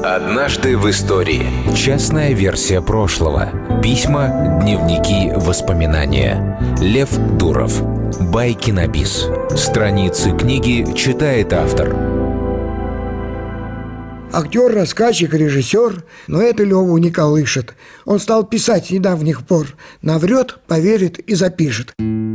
Однажды в истории. Частная версия прошлого. Письма, дневники, воспоминания. Лев Дуров. Байки на бис. Страницы книги читает автор. Актер, рассказчик, режиссер, но это Леву не колышет. Он стал писать с недавних пор. Наврет, поверит и запишет.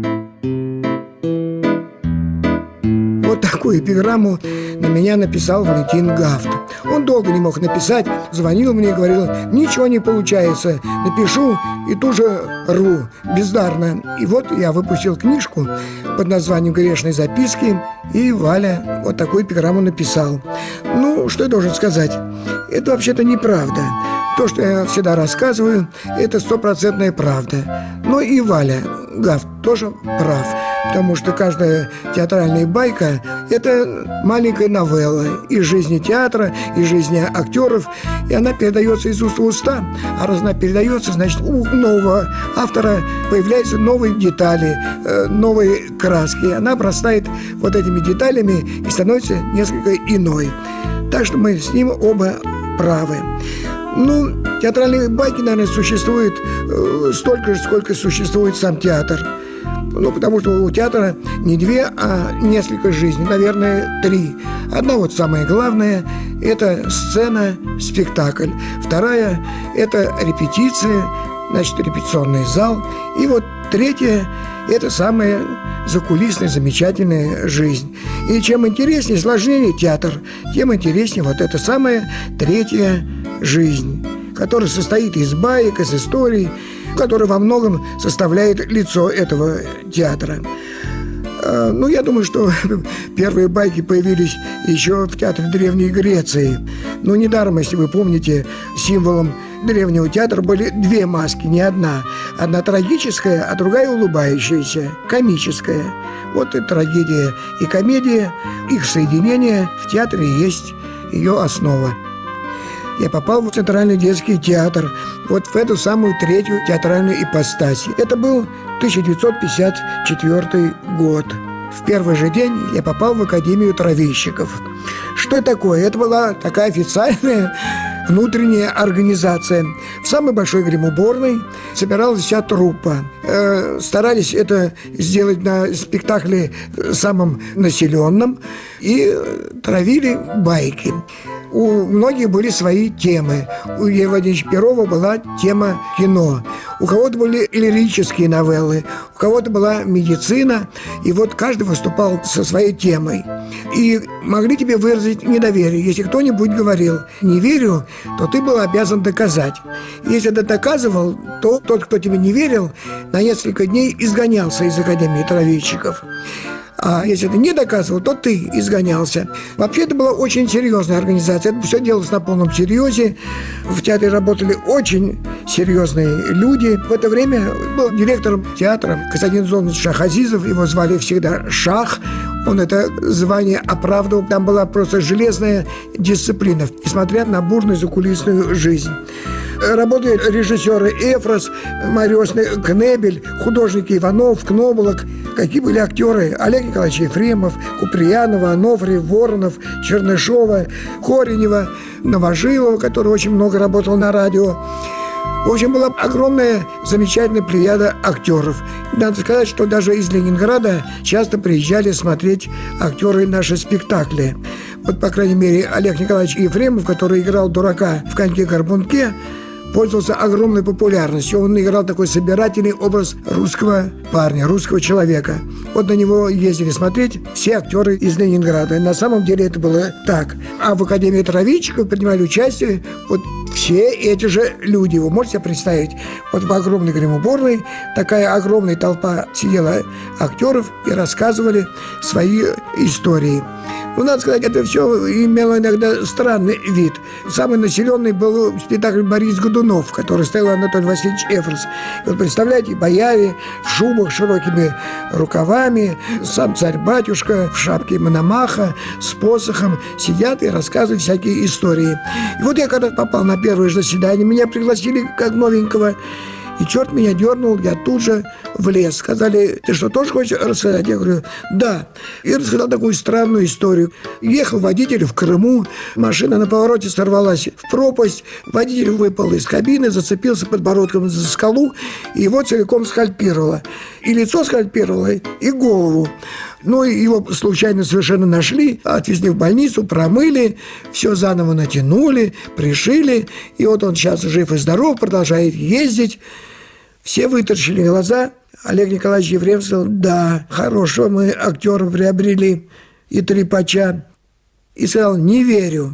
Вот такую эпиграмму на меня написал Валентин Гафт. Он долго не мог написать, звонил мне и говорил: ничего не получается, напишу и тут же рву, бездарно. И вот я выпустил книжку под названием «Грешные записки», и Валя вот такую эпиграмму написал. Ну, что я должен сказать? Это вообще-то неправда. То, что я всегда рассказываю, это 100% правда. Но и Валя Гафт тоже прав, потому что каждая театральная байка – это маленькая новелла из жизни театра, из жизни актеров, и она передается из уст в уста. А раз она передается, значит, у нового автора появляются новые детали, новые краски. Она обрастает вот этими деталями и становится несколько иной. Так что мы с ним оба правы. Ну, театральные байки, наверное, существуют столько же, сколько существует сам театр. Ну, потому что у театра не две, а несколько жизней, наверное, 3. Одна вот самая главная – это сцена, спектакль. Вторая – это репетиция, значит, репетиционный зал. И вот третья – это самая закулисная, замечательная жизнь. И чем интереснее, сложнее театр, тем интереснее вот эта самая третья жизнь, которая состоит из баек, из историй, которая во многом составляет лицо этого театра. Ну, я думаю, что первые байки появились еще в театре Древней Греции. Но недаром, если вы помните, символом древнего театра были 2 маски, не одна. Одна трагическая, а другая улыбающаяся, комическая. Вот и трагедия, и комедия, их соединение в театре есть ее основа. Я попал в Центральный детский театр, вот в эту самую третью театральную ипостась. Это был 1954 год. В первый же день я попал в Академию травильщиков. Что это такое? Это была такая официальная внутренняя организация. В самой большой гримуборной собиралась вся труппа. Старались это сделать на спектакле самым населенным и травили байки. У многих были свои темы. У Евгения Владимировича Перова была тема кино. У кого-то были лирические новеллы, у кого-то была медицина. И вот каждый выступал со своей темой. И могли тебе выразить недоверие. Если кто-нибудь говорил «не верю», то ты был обязан доказать. Если ты доказывал, то тот, кто тебе не верил, на несколько дней изгонялся из Академии травильщиков. А если ты не доказывал, то ты изгонялся. Вообще, это была очень серьезная организация. Это все делалось на полном серьезе. В театре работали очень серьезные люди. В это время был директором театра Константин Зонович Шахазизов. Его звали всегда Шах. Он это звание оправдывал. Там была просто железная дисциплина, несмотря на бурную закулисную жизнь. Работали режиссеры Эфрос, Марёсный, Кнебель, художники Иванов, Кноболок. Какие были актеры? Олег Николаевич Ефремов, Куприянова, Анофриев, Воронов, Чернышова, Коренева, Новожилова, который очень много работал на радио. В общем, была огромная, замечательная плеяда актеров. Надо сказать, что даже из Ленинграда часто приезжали смотреть актеры наши спектакли. Вот, по крайней мере, Олег Николаевич Ефремов, который играл дурака в «Коньке-горбунке», пользовался огромной популярностью. Он играл такой собирательный образ русского парня, русского человека. Вот на него ездили смотреть все актеры из Ленинграда. И на самом деле это было так. А в Академии травильщиков принимали участие вот все эти же люди. Вы можете себе представить? Вот в огромной гримуборной такая огромная толпа сидела актеров и рассказывали свои истории. Ну, надо сказать, это все имело иногда странный вид. Самый населенный был спектакль «Борис Годунов», который ставил Анатолий Васильевич Эфрос. И вот, представляете, бояре в шубах с широкими рукавами, сам царь-батюшка в шапке Мономаха с посохом сидят и рассказывают всякие истории. И вот я когда попал на первое же заседание, меня пригласили как новенького. И черт меня дернул, я тут же влез. Сказали: ты что, тоже хочешь рассказать? Я говорю: да. И рассказал такую странную историю. Ехал водитель в Крыму, машина на повороте сорвалась в пропасть, водитель выпал из кабины, зацепился подбородком за скалу, и его целиком скальпировало. И лицо скальпировало, и голову. Ну, его случайно совершенно нашли, отвезли в больницу, промыли, все заново натянули, пришили. И вот он сейчас жив и здоров, продолжает ездить. Все вытаращили глаза. Олег Николаевич Ефремов сказал: да, хорошего мы актера приобрели и трепача. И сказал: не верю.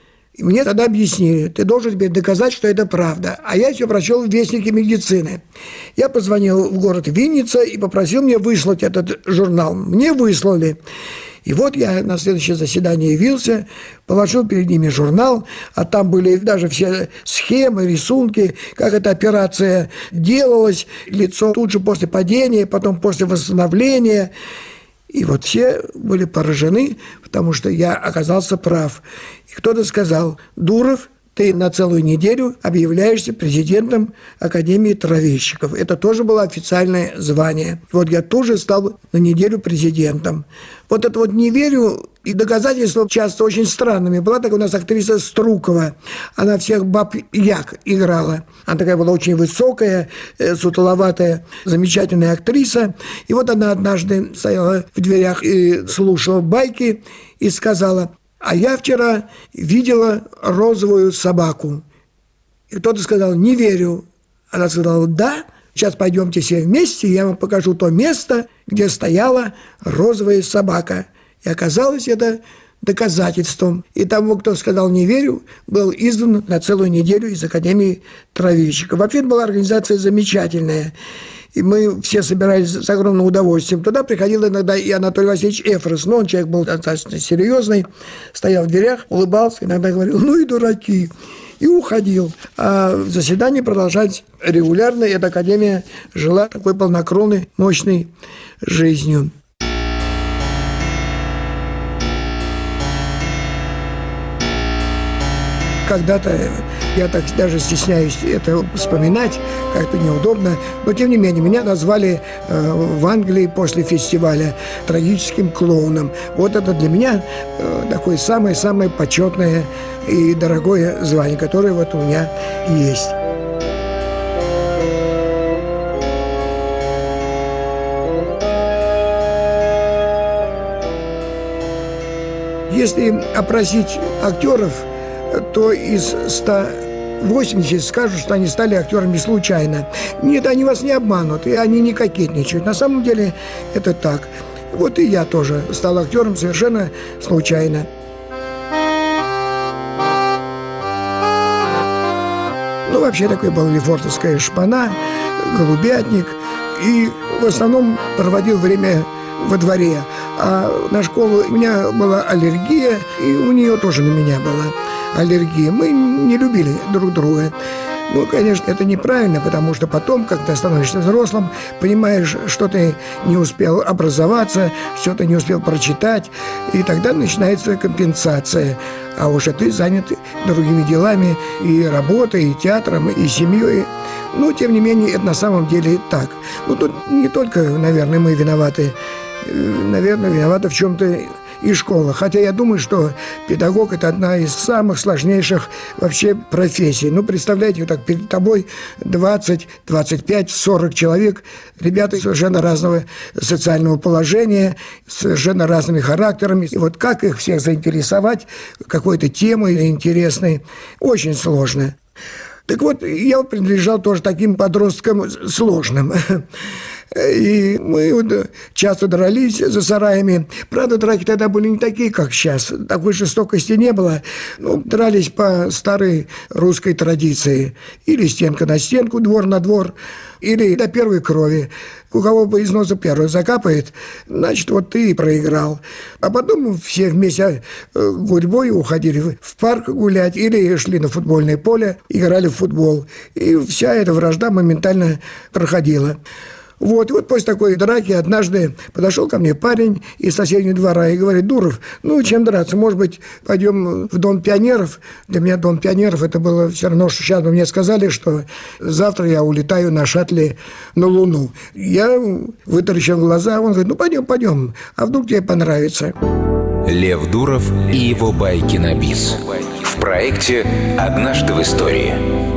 И мне тогда объяснили: ты должен теперь доказать, что это правда. А я все прочел в Вестнике медицины. Я позвонил в город Винница и попросил мне выслать этот журнал. Мне выслали. И вот я на следующее заседание явился, положил перед ними журнал, а там были даже все схемы, рисунки, как эта операция делалась, лицо тут же после падения, потом после восстановления. И вот все были поражены, потому что я оказался прав. И кто-то сказал: Дуров, ты на целую неделю объявляешься президентом Академии травильщиков. Это тоже было официальное звание. Вот я тоже стал на неделю президентом. Вот это вот «не верю», и доказательства часто очень странными. Была такая у нас актриса Струкова. Она всех баб як играла. Она такая была очень высокая, сутуловатая, замечательная актриса. И вот она однажды стояла в дверях и слушала байки и сказала: а я вчера видела розовую собаку. И кто-то сказал: не верю. Она сказала: да, сейчас пойдемте все вместе, я вам покажу то место, где стояла розовая собака. И оказалось это доказательством. И тому, кто сказал «не верю», был изгнан на целую неделю из Академии травильщиков. Вообще, это была организация замечательная. И мы все собирались с огромным удовольствием. Туда приходил иногда и Анатолий Васильевич Эфрос. Но он человек был достаточно серьезный, стоял в дверях, улыбался, иногда говорил: ну и дураки. И уходил. А заседания продолжались регулярно, и эта академия жила такой полнокровной, мощной жизнью. Когда-то, я так даже стесняюсь это вспоминать, как-то неудобно, но тем не менее, меня назвали в Англии после фестиваля трагическим клоуном. Вот это для меня такое самое-самое почетное и дорогое звание, которое вот у меня есть. Если опросить актеров, то из 180 скажут, что они стали актерами случайно. Нет, они вас не обманут, и они не кокетничают. На самом деле это так. Вот и я тоже стал актером совершенно случайно. Ну, вообще, такой был лефортовская шпана, голубятник. И в основном проводил время во дворе. А на школу у меня была аллергия, и у нее тоже на меня была аллергия. Мы не любили друг друга. Ну, конечно, это неправильно, потому что потом, когда становишься взрослым, понимаешь, что ты не успел образоваться, что ты не успел прочитать, и тогда начинается компенсация. А уже ты занят другими делами, и работой, и театром, и семьей. Но, тем не менее, это на самом деле так. Ну, тут не только, наверное, мы виноваты. Наверное, виновата в чем-то и школа. Хотя я думаю, что педагог – это одна из самых сложнейших вообще профессий. Ну, представляете, вот так перед тобой 20, 25, 40 человек, ребята совершенно разного социального положения, совершенно разными характерами. И вот как их всех заинтересовать какой-то темой интересной, очень сложно. Так вот, я принадлежал тоже таким подросткам сложным. И мы часто дрались за сараями. Правда, драки тогда были не такие, как сейчас. Такой жестокости не было. Ну, дрались по старой русской традиции. Или стенка на стенку, двор на двор, или до первой крови. У кого бы из носа первый закапает, значит, вот ты и проиграл. А потом все вместе гурьбой уходили в парк гулять или шли на футбольное поле, играли в футбол. И вся эта вражда моментально проходила. Вот, и вот после такой драки однажды подошел ко мне парень из соседнего двора и говорит: Дуров, ну, чем драться? Может быть, пойдем в Дом пионеров? Для меня Дом пионеров это было все равно, что сейчас бы мне сказали, что завтра я улетаю на шаттле на Луну. Я вытаращил глаза, он говорит: ну, пойдем, а вдруг тебе понравится. Лев Дуров и его байки на бис. В проекте «Однажды в истории».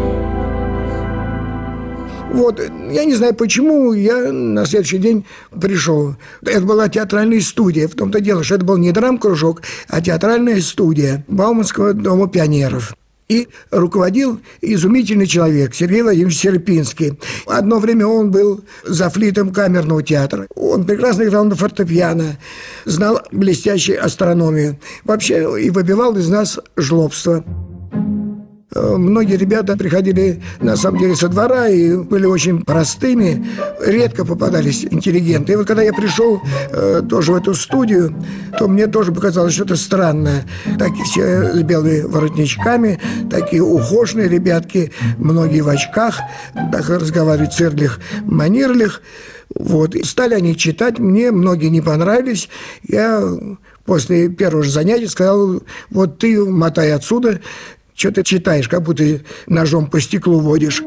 Вот, я не знаю почему, я на следующий день пришел. Это была театральная студия, в том-то дело, что это был не драм-кружок, а театральная студия Бауманского дома пионеров. И руководил изумительный человек Сергей Владимирович Серпинский. Одно время он был зафлитом камерного театра. Он прекрасно играл на фортепиано, знал блестящую астрономию. Вообще и выбивал из нас жлобство. Многие ребята приходили, на самом деле, со двора и были очень простыми, редко попадались интеллигенты. И вот когда я пришел тоже в эту студию, то мне тоже показалось что-то странное. Такие все с белыми воротничками, такие ухоженные ребятки, многие в очках, так разговаривать цирдлих, манирлих. Вот. И стали они читать, мне многие не понравились. Я после первого же занятия сказал: вот ты мотай отсюда, что ты читаешь, как будто ножом по стеклу водишь.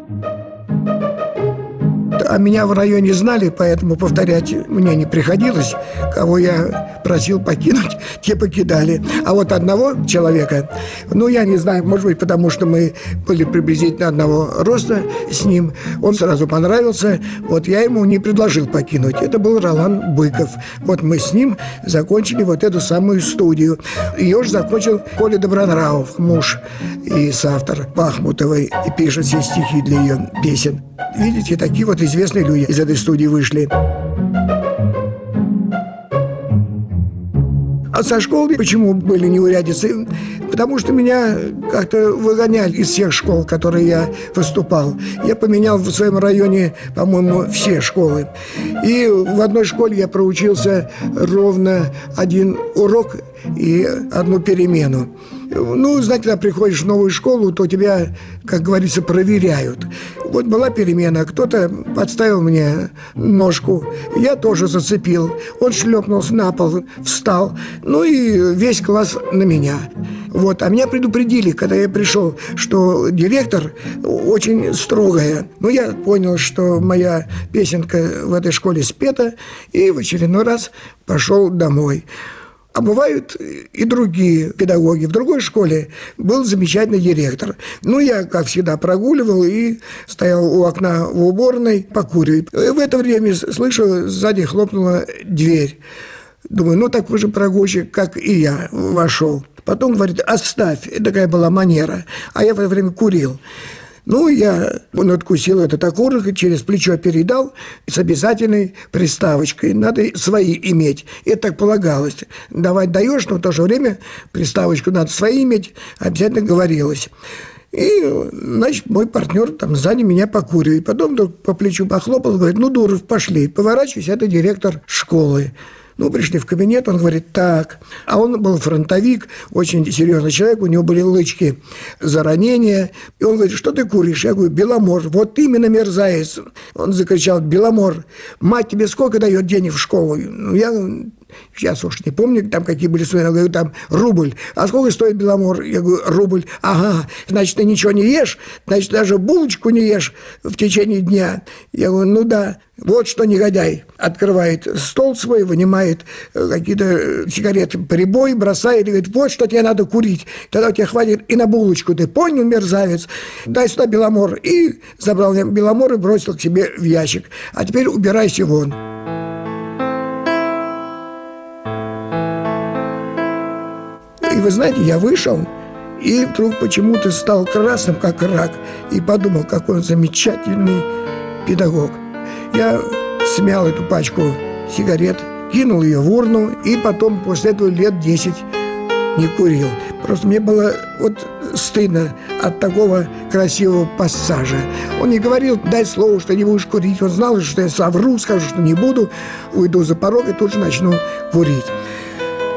А меня в районе знали, поэтому повторять мне не приходилось. Кого я просил покинуть, те покидали. А вот одного человека, ну, я не знаю, может быть, потому что мы были приблизительно одного роста с ним, он сразу понравился, вот я ему не предложил покинуть. Это был Ролан Быков. Вот мы с ним закончили вот эту самую студию. Ее же закончил Коля Добронравов, муж и соавтор Пахмутовой, и пишет все стихи для ее песен. Видите, такие вот известные люди из этой студии вышли. А со школы почему были неурядицы? Потому что меня как-то выгоняли из всех школ, в которые я выступал. Я поменял в своем районе, по-моему, все школы. И в одной школе я проучился ровно один урок и одну перемену. Ну, знаете, когда приходишь в новую школу, то тебя, как говорится, проверяют. Вот была перемена, кто-то подставил мне ножку, я тоже зацепил. Он шлепнулся на пол, встал, ну и весь класс на меня. Вот. А меня предупредили, когда я пришел, что директор очень строгая. Ну, я понял, что моя песенка в этой школе спета, и в очередной раз пошел домой. А бывают и другие педагоги. В другой школе был замечательный директор. Ну, я, как всегда, прогуливал и стоял у окна в уборной, покуривал. И в это время слышу, сзади хлопнула дверь. Думаю, ну, так вы же прогульщик, как и я, вошел. Потом говорит: оставь. И такая была манера. А я в это время курил. Ну, я откусил этот окурок и через плечо передал с обязательной приставочкой. Надо свои иметь. Это так полагалось. Давать даешь, но в то же время приставочку надо свои иметь, обязательно говорилось. И, значит, мой партнер там сзади меня покуривает. Потом вдруг по плечу похлопал, говорит: ну, Дуров, пошли. Поворачиваюсь, это директор школы. Ну, пришли в кабинет, он говорит: так. А он был фронтовик, очень серьезный человек, у него были лычки за ранения. И он говорит: что ты куришь? Я говорю: Беломор. Вот именно, мерзавец. Он закричал: Беломор, мать тебе сколько дает денег в школу? Ну, я сейчас уж не помню, там какие были суммы. Я говорю: там рубль. А сколько стоит Беломор? Я говорю: рубль. Ага, значит, ты ничего не ешь? Значит, даже булочку не ешь в течение дня? Я говорю: ну да. Вот что негодяй. Открывает стол свой, вынимает какие-то сигареты, прибой, бросает и говорит: вот что тебе надо курить. Тогда тебе хватит и на булочку. Ты понял, мерзавец? Дай сюда Беломор. И забрал я Беломор и бросил к себе в ящик. А теперь убирайся вон. И вы знаете, я вышел, и вдруг почему-то стал красным, как рак, и подумал, какой он замечательный педагог. Я смял эту пачку сигарет, кинул ее в урну, и потом после этого лет 10 не курил. Просто мне было вот стыдно от такого красивого пассажа. Он не говорил: дай слово, что не будешь курить. Он знал, что я совру, скажу, что не буду, уйду за порог и тут же начну курить.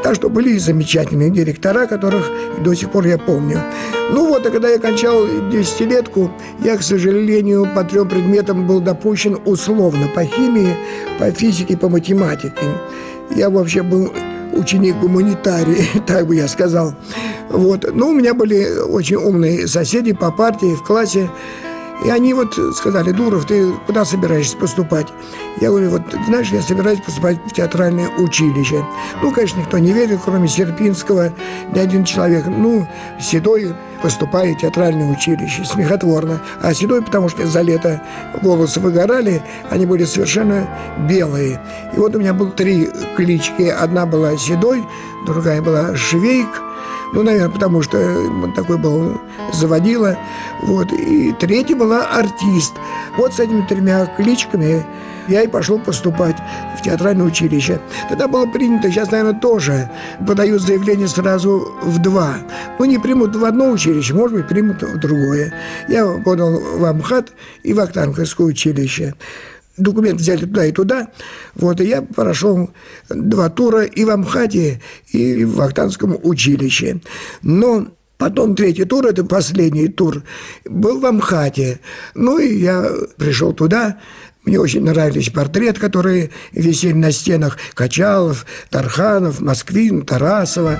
Так что были и замечательные директора, которых до сих пор я помню. Ну вот, а когда я кончал десятилетку, я, к сожалению, по 3 предметам был допущен условно по химии, по физике, по математике. Я вообще был ученик-гуманитарий, так бы я сказал. Вот. Но у меня были очень умные соседи по партии в классе. И они вот сказали: Дуров, ты куда собираешься поступать? Я говорю: вот, знаешь, я собираюсь поступать в театральное училище. Ну, конечно, никто не верил, кроме Серпинского, ни один человек. Ну, Седой поступает в театральное училище. Смехотворно. А Седой, потому что за лето волосы выгорали, они были совершенно белые. И вот у меня было 3 клички. Одна была Седой, другая была Швейк. Ну, наверное, потому что такой был заводила. Вот. И 3 была артист. Вот с этими 3 кличками я и пошел поступать в театральное училище. Тогда было принято, сейчас, наверное, тоже подают заявление сразу в 2. Ну, не примут в одно училище, может быть, примут в другое. Я подал в Амхат и в Вахтанговское училище. Документы взяли туда и туда. Вот, и я прошел 2 тура и в Амхате, и в Вахтанговском училище. Но потом 3-й тур, это последний тур, был в Амхате. Ну, и я пришел туда. Мне очень нравились портреты, которые висели на стенах: Качалов, Тарханов, Москвин, Тарасова.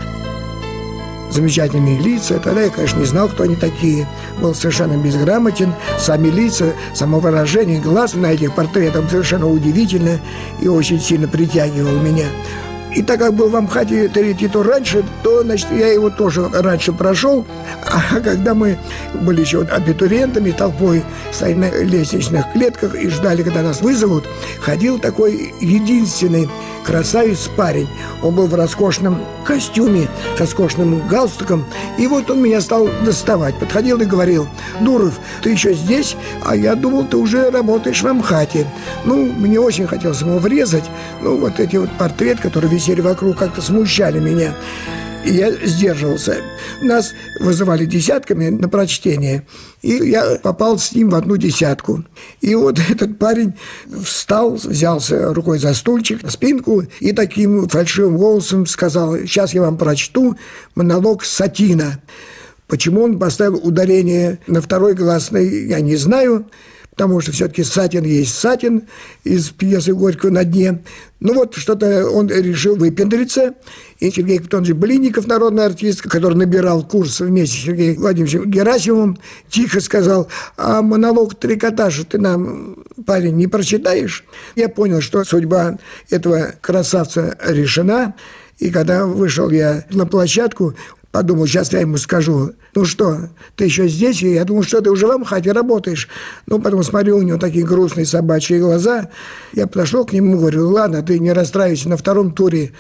Замечательные лица. Тогда я, конечно, не знал, кто они такие. Был совершенно безграмотен. Сами лица, самовыражение, глаз на этих портретах совершенно удивительно и очень сильно притягивал меня. И так как был в Амхате 3-й тур раньше, то, значит, я его тоже раньше прошел. А когда мы были еще абитуриентами, толпой стояли на лестничных клетках и ждали, когда нас вызовут, ходил такой единственный красавец-парень. Он был в роскошном костюме, с роскошным галстуком. И вот он меня стал доставать. Подходил и говорил: Дуров, ты еще здесь? А я думал, ты уже работаешь в Амхате. Ну, мне очень хотелось ему врезать. Ну, вот эти вот портреты, которые висели вокруг, как-то смущали меня. И я сдерживался. Нас вызывали десятками на прочтение, и я попал с ним в одну десятку. И вот этот парень встал, взялся рукой за стульчик, на спинку, и таким фальшивым голосом сказал: сейчас я вам прочту монолог Сатина. Почему он поставил ударение на 2-й гласной, я не знаю, потому что все-таки Сатин есть Сатин из пьесы Горького «На дне». Ну вот что-то он решил выпендриться. И Сергей Капитонович Блинников, народный артист, который набирал курс вместе с Сергеем Владимировичем Герасимовым, тихо сказал: а монолог «Трикотажа» ты нам, парень, не прочитаешь? Я понял, что судьба этого красавца решена. И когда вышел я на площадку, подумал, сейчас я ему скажу: ну что, ты еще здесь? И я думал, что ты уже в Амхате работаешь. Ну, потом смотрю, у него такие грустные собачьи глаза. Я подошел к нему и говорю: ладно, ты не расстраивайся, на 2-м туре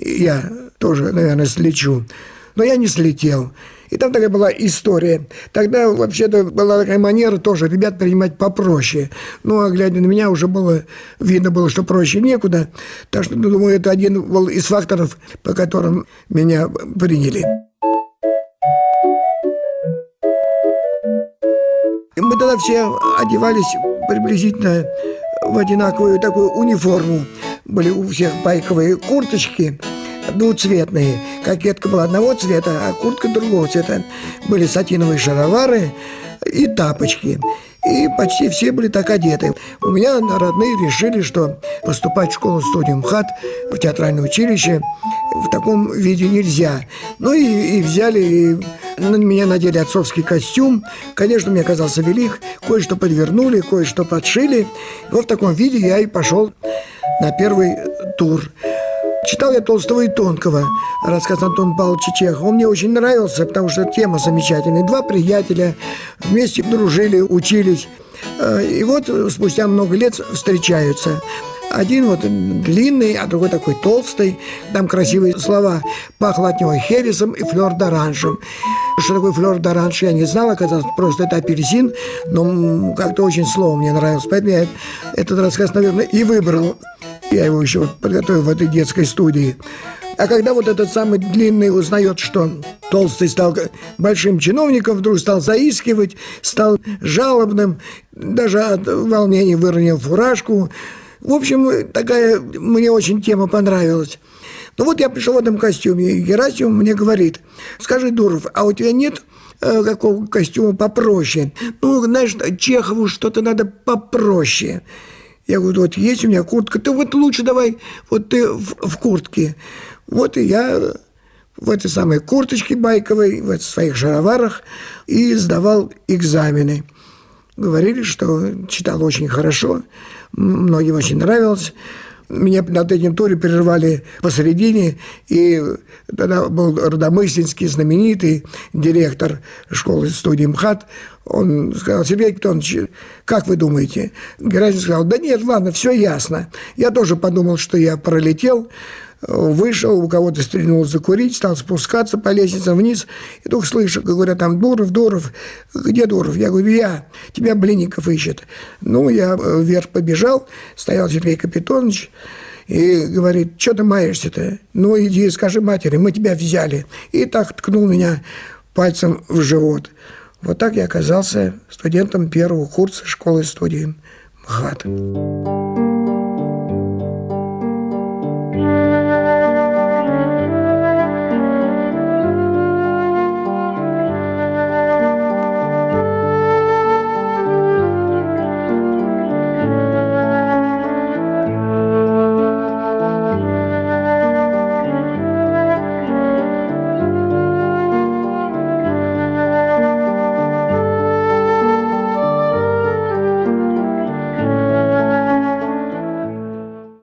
я тоже, наверное, слечу. Но я не слетел. И там такая была история. Тогда вообще-то была такая манера тоже ребят принимать попроще. Ну, а глядя на меня, уже было видно было, что проще некуда. Так что, думаю, это один был из факторов, по которым меня приняли. Мы тогда все одевались приблизительно в одинаковую такую униформу. Были у всех байковые курточки двуцветные. Кокетка была одного цвета, а куртка другого цвета. Были сатиновые шаровары и тапочки. И почти все были так одеты. У меня родные решили, что поступать в школу-студию МХАТ, в театральное училище, в таком виде нельзя. Ну и взяли, и на меня надели отцовский костюм. Конечно, мне оказался велик. Кое-что подвернули, кое-что подшили. И вот в таком виде я и пошел на 1-й тур. Читал я Толстого и Тонкого, рассказ Антона Павловича Чехова. Он мне очень нравился, потому что тема замечательная. 2 приятеля вместе дружили, учились. И вот спустя много лет встречаются. Один вот длинный, а другой такой толстый. Там красивые слова. Пахло от него хересом и флёр-д'оранжем. Что такое флёр-д'оранж, я не знал. Оказалось, просто это апельсин. Но как-то очень слово мне нравилось. Поэтому я этот рассказ, наверное, и выбрал. Я его еще подготовил в этой детской студии. А когда вот этот самый длинный узнает, что толстый стал большим чиновником, вдруг стал заискивать, стал жалобным, даже от волнения выронил фуражку. В общем, такая мне очень тема понравилась. Ну вот я пришел в этом костюме, и Герасимов мне говорит: скажи, Дуров, а у тебя нет какого костюма попроще? Ну, знаешь, Чехову что-то надо попроще. Я говорю: вот есть у меня куртка, ты вот лучше давай, вот ты в куртке. Вот и я в этой самой курточке байковой, в этих своих шароварах и сдавал экзамены. Говорили, что читал очень хорошо, многим очень нравилось. Меня на третьем туре прервали посередине, и тогда был Родомыслинский знаменитый директор школы-студии МХАТ. Он сказал: Сергей Капитонович, как вы думаете? Герасимов сказал: да нет, ладно, все ясно. Я тоже подумал, что я пролетел, вышел, у кого-то стрельнул закурить, стал спускаться по лестнице вниз, и только слышу, говорят там: Дуров, где Дуров? Я говорю: я, тебя Блинников ищет. Ну, я вверх побежал, стоял Сергей Капитонович, и говорит: что ты маешься-то? Ну, иди, скажи матери, мы тебя взяли. И так ткнул меня пальцем в живот. Вот так я оказался студентом первого курса школы-студии МХАТ.